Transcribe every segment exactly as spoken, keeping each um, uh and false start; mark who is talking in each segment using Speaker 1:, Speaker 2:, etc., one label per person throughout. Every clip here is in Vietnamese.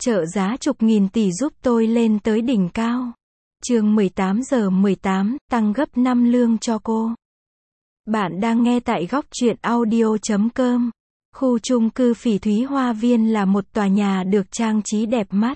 Speaker 1: Trợ giá chục nghìn tỷ giúp tôi lên tới đỉnh cao. Chương mười tám giờ mười tám, tăng gấp năm lương cho cô. Bạn đang nghe tại góc truyện audio chấm com. Khu chung cư Phỉ Thúy Hoa Viên là một tòa nhà được trang trí đẹp mắt.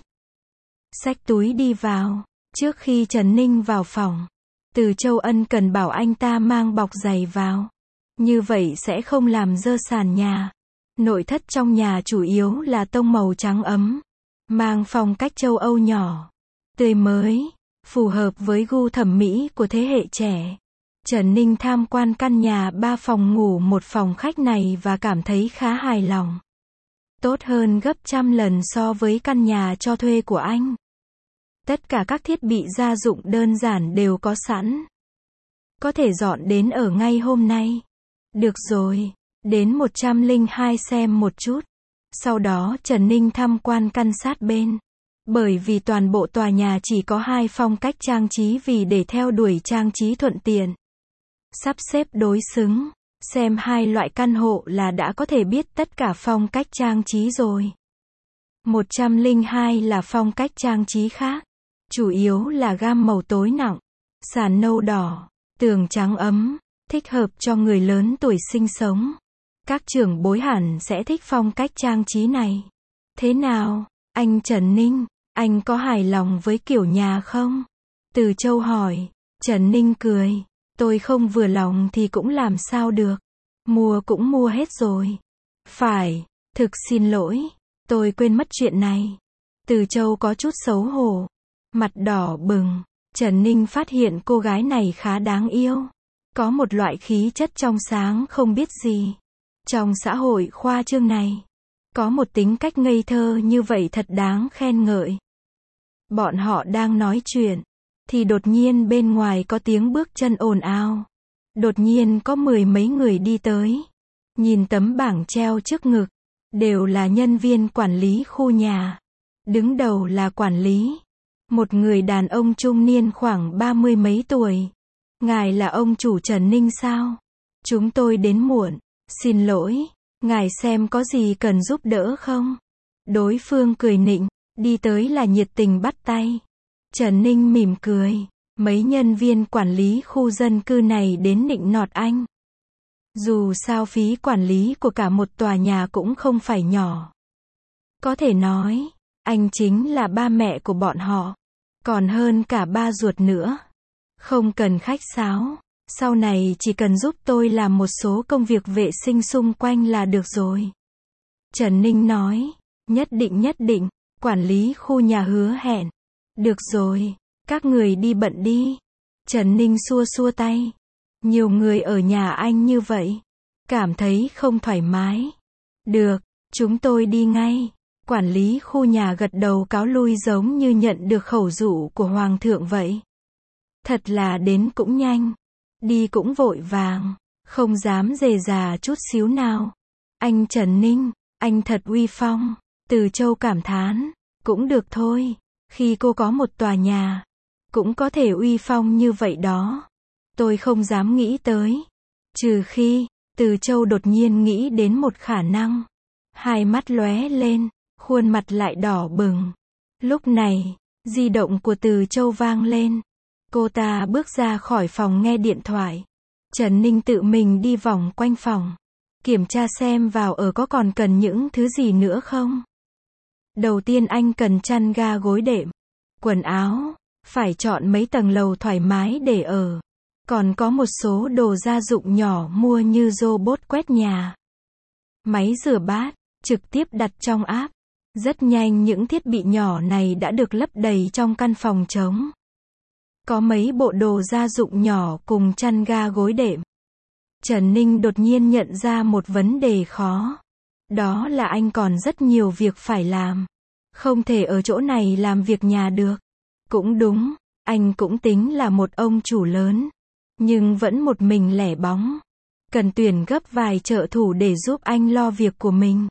Speaker 1: Xách túi đi vào. Trước khi Trần Ninh vào phòng, Từ Châu ân cần bảo anh ta mang bọc giày vào. Như vậy sẽ không làm dơ sàn nhà. Nội thất trong nhà chủ yếu là tông màu trắng ấm, mang phong cách châu Âu nhỏ, tươi mới, phù hợp với gu thẩm mỹ của thế hệ trẻ. Trần Ninh tham quan căn nhà ba phòng ngủ một phòng khách này và cảm thấy khá hài lòng. Tốt hơn gấp trăm lần so với căn nhà cho thuê của anh. Tất cả các thiết bị gia dụng đơn giản đều có sẵn. Có thể dọn đến ở ngay hôm nay. Được rồi, đến một trăm lẻ hai xem một chút. Sau đó Trần Ninh tham quan căn sát bên. Bởi vì toàn bộ tòa nhà chỉ có hai phong cách trang trí vì để theo đuổi trang trí thuận tiện. Sắp xếp đối xứng. Xem hai loại căn hộ là đã có thể biết tất cả phong cách trang trí rồi. một trăm lẻ hai là phong cách trang trí khác. Chủ yếu là gam màu tối nặng. Sàn nâu đỏ, tường trắng ấm, thích hợp cho người lớn tuổi sinh sống. Các trưởng bối hẳn sẽ thích phong cách trang trí này. Thế nào, anh Trần Ninh, anh có hài lòng với kiểu nhà không? Từ Châu hỏi. Trần Ninh cười. Tôi không vừa lòng thì cũng làm sao được. Mua cũng mua hết rồi. Phải, thực xin lỗi. Tôi quên mất chuyện này. Từ Châu có chút xấu hổ. Mặt đỏ bừng. Trần Ninh phát hiện cô gái này khá đáng yêu. Có một loại khí chất trong sáng không biết gì. Trong xã hội khoa trương này, có một tính cách ngây thơ như vậy thật đáng khen ngợi. Bọn họ đang nói chuyện, thì đột nhiên bên ngoài có tiếng bước chân ồn ào. Đột nhiên có mười mấy người đi tới. Nhìn tấm bảng treo trước ngực, đều là nhân viên quản lý khu nhà. Đứng đầu là quản lý. Một người đàn ông trung niên khoảng ba mươi mấy tuổi. Ngài là ông chủ Trần Ninh sao? Chúng tôi đến muộn. Xin lỗi, ngài xem có gì cần giúp đỡ không? Đối phương cười nịnh, đi tới là nhiệt tình bắt tay. Trần Ninh mỉm cười, mấy nhân viên quản lý khu dân cư này đến nịnh nọt anh. Dù sao phí quản lý của cả một tòa nhà cũng không phải nhỏ. Có thể nói, anh chính là ba mẹ của bọn họ, còn hơn cả ba ruột nữa. Không cần khách sáo. Sau này chỉ cần giúp tôi làm một số công việc vệ sinh xung quanh là được rồi. Trần Ninh nói. Nhất định nhất định. Quản lý khu nhà hứa hẹn. Được rồi, các người đi bận đi. Trần Ninh xua xua tay. Nhiều người ở nhà anh như vậy. Cảm thấy không thoải mái. Được, chúng tôi đi ngay. Quản lý khu nhà gật đầu cáo lui giống như nhận được khẩu dụ của Hoàng thượng vậy. Thật là đến cũng nhanh. Đi cũng vội vàng, không dám dề già chút xíu nào. Anh Trần Ninh, anh thật uy phong. Từ Châu cảm thán. Cũng được thôi, khi cô có một tòa nhà, cũng có thể uy phong như vậy đó. Tôi không dám nghĩ tới. Trừ khi, Từ Châu đột nhiên nghĩ đến một khả năng. Hai mắt lóe lên, khuôn mặt lại đỏ bừng. Lúc này, di động của Từ Châu vang lên. Cô ta bước ra khỏi phòng nghe điện thoại. Trần Ninh tự mình đi vòng quanh phòng. Kiểm tra xem vào ở có còn cần những thứ gì nữa không. Đầu tiên anh cần chăn ga gối đệm. Quần áo. Phải chọn mấy tầng lầu thoải mái để ở. Còn có một số đồ gia dụng nhỏ mua như robot quét nhà. Máy rửa bát. Trực tiếp đặt trong app. Rất nhanh những thiết bị nhỏ này đã được lấp đầy trong căn phòng trống. Có mấy bộ đồ gia dụng nhỏ cùng chăn ga gối đệm. Trần Ninh đột nhiên nhận ra một vấn đề khó. Đó là anh còn rất nhiều việc phải làm. Không thể ở chỗ này làm việc nhà được. Cũng đúng, anh cũng tính là một ông chủ lớn. Nhưng vẫn một mình lẻ bóng. Cần tuyển gấp vài trợ thủ để giúp anh lo việc của mình.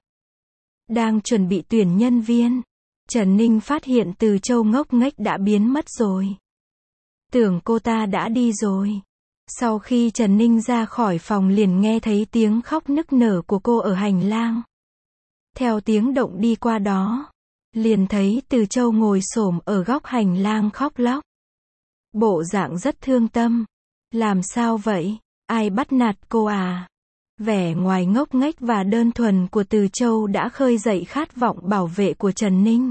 Speaker 1: Đang chuẩn bị tuyển nhân viên. Trần Ninh phát hiện Từ Châu ngốc nghếch đã biến mất rồi. Tưởng cô ta đã đi rồi. Sau khi Trần Ninh ra khỏi phòng liền nghe thấy tiếng khóc nức nở của cô ở hành lang. Theo tiếng động đi qua đó, liền thấy Từ Châu ngồi xổm ở góc hành lang khóc lóc. Bộ dạng rất thương tâm. Làm sao vậy? Ai bắt nạt cô à? Vẻ ngoài ngốc nghếch và đơn thuần của Từ Châu đã khơi dậy khát vọng bảo vệ của Trần Ninh.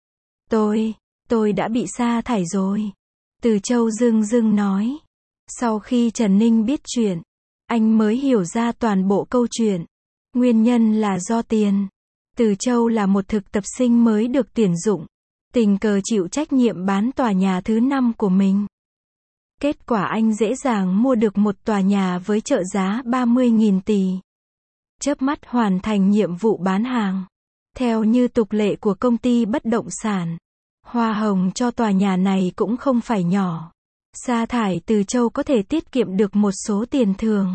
Speaker 1: Tôi, tôi đã bị sa thải rồi. Từ Châu dưng dưng nói. Sau khi Trần Ninh biết chuyện, anh mới hiểu ra toàn bộ câu chuyện. Nguyên nhân là do tiền. Từ Châu là một thực tập sinh mới được tuyển dụng, tình cờ chịu trách nhiệm bán tòa nhà thứ năm của mình. Kết quả anh dễ dàng mua được một tòa nhà với trợ giá ba mươi nghìn tỷ. Chớp mắt hoàn thành nhiệm vụ bán hàng. Theo như tục lệ của công ty bất động sản, hoa hồng cho tòa nhà này cũng không phải nhỏ. Sa thải Từ Châu có thể tiết kiệm được một số tiền thường.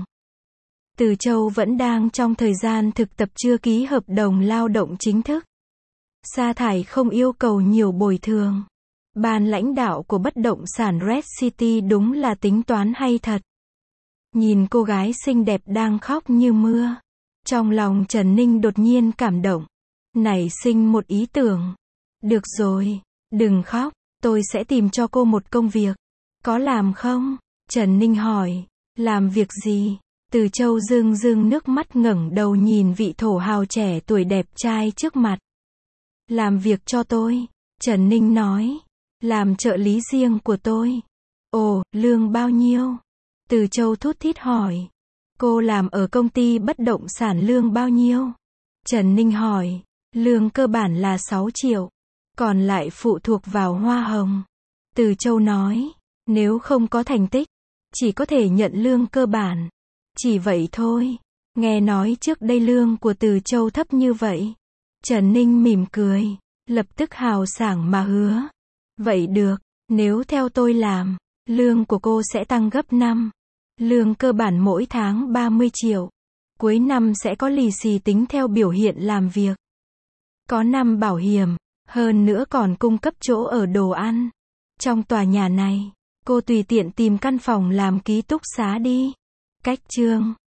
Speaker 1: Từ Châu vẫn đang trong thời gian thực tập chưa ký hợp đồng lao động chính thức. Sa thải không yêu cầu nhiều bồi thường. Ban lãnh đạo của bất động sản Red City đúng là tính toán hay thật. Nhìn cô gái xinh đẹp đang khóc như mưa, trong lòng Trần Ninh đột nhiên cảm động, nảy sinh một ý tưởng. Được rồi, đừng khóc, tôi sẽ tìm cho cô một công việc. Có làm không? Trần Ninh hỏi. Làm việc gì? Từ Châu rưng rưng nước mắt ngẩng đầu nhìn vị thổ hào trẻ tuổi đẹp trai trước mặt. Làm việc cho tôi, Trần Ninh nói. Làm trợ lý riêng của tôi. Ồ, lương bao nhiêu? Từ Châu thút thít hỏi. Cô làm ở công ty bất động sản lương bao nhiêu? Trần Ninh hỏi. Lương cơ bản là sáu triệu. Còn lại phụ thuộc vào hoa hồng. Từ Châu nói. Nếu không có thành tích, chỉ có thể nhận lương cơ bản. Chỉ vậy thôi. Nghe nói trước đây lương của Từ Châu thấp như vậy. Trần Ninh mỉm cười, lập tức hào sảng mà hứa. Vậy được, nếu theo tôi làm, lương của cô sẽ tăng gấp năm. Lương cơ bản mỗi tháng ba mươi triệu. Cuối năm sẽ có lì xì tính theo biểu hiện làm việc. Có năm bảo hiểm, hơn nữa còn cung cấp chỗ ở đồ ăn. Trong tòa nhà này, cô tùy tiện tìm căn phòng làm ký túc xá đi. Cách chương